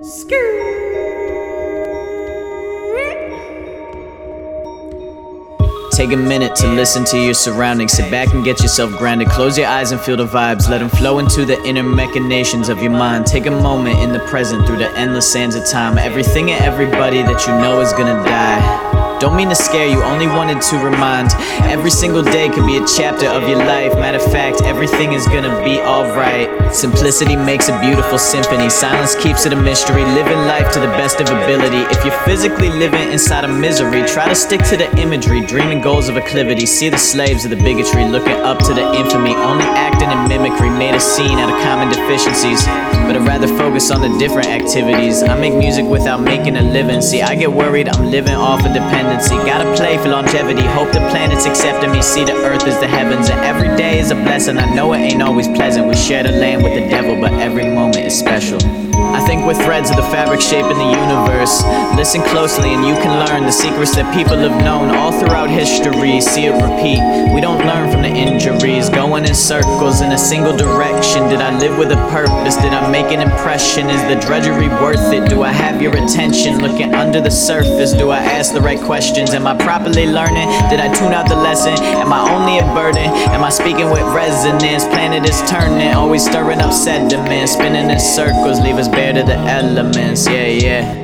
Take a minute to listen to your surroundings. Sit back and get yourself grounded. Close your eyes and feel the vibes. Let them flow into the inner machinations of your mind. Take a moment in the present through the endless sands of time. Everything and everybody that you know is gonna die. Don't mean to scare you, only wanted to remind. Every single day could be a chapter of your life. Matter of fact, everything is gonna be alright. Simplicity makes a beautiful symphony. Silence keeps it a mystery. Living life to the best of ability. If you're physically living inside of misery, try to stick to the imagery. Dreaming goals of acclivity. See the slaves of the bigotry, looking up to the infamy. Only acting in mimicry, made a scene out of common deficiencies. But I'd rather focus on the different activities. I make music without making a living. See, I get worried, I'm living off of dependency. Gotta play for longevity, hope the planets accepting me. See the earth as the heavens, and every day is a blessing. I know it ain't always pleasant. We share the land with the devil, but every moment is special. I think we're threads of the fabric shaping the universe. Listen closely and you can learn the secrets that people have known all throughout history. See it repeat, we don't learn from the injuries. Going in circles in a single direction. Did I live with a purpose? Did I make an impression? Is the drudgery worth it? Do I have your attention? Looking under the surface, do I ask the right questions? Am I properly learning? Did I tune out the lesson? Am I only a burden? Am I speaking with resonance? Planet is turning, always stirring up sediment. Spinning in circles, leave us bare to the elements, yeah.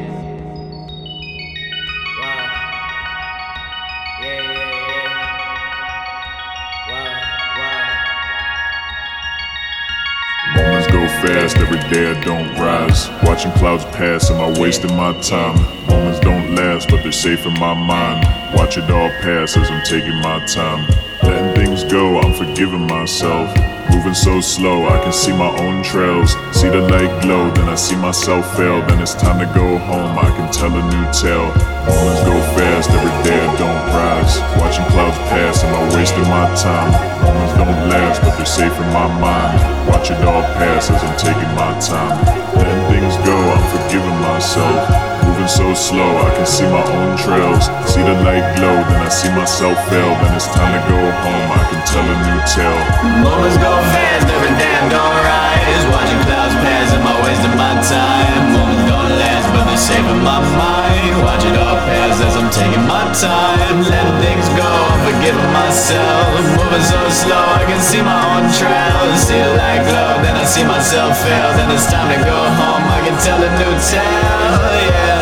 Moments go fast, every day I don't rise. Watching clouds pass, am I wasting my time? Moments don't last, but they're safe in my mind. Watch it all pass as I'm taking my time. Letting things go, I'm forgiving myself. Moving so slow, I can see my own trails. See the light glow, then I see myself fail. Then it's time to go home, I can tell a new tale. Moments go fast, every day I don't rise. Watching clouds pass, am I wasting my time? Moments don't last, but they're safe in my mind. Watch it all pass as I'm taking my time. Letting things go, I'm forgiving myself. Moving so slow, I can see my own trails. See the light glow, then I see myself fail. Then it's time to go home, I can tell a new tale. Moments go fast, every day I'm gonna rise. Watching clouds pass, am I wasting my time? Moments don't last, but they're safe in my mind. Watch it all pass as I'm taking my time. Letting things go, I'm forgiving myself. Moving so slow, I can see my own trails. See the light glow, then I see myself fail. Then it's time to go home, I can tell a new tale, yeah.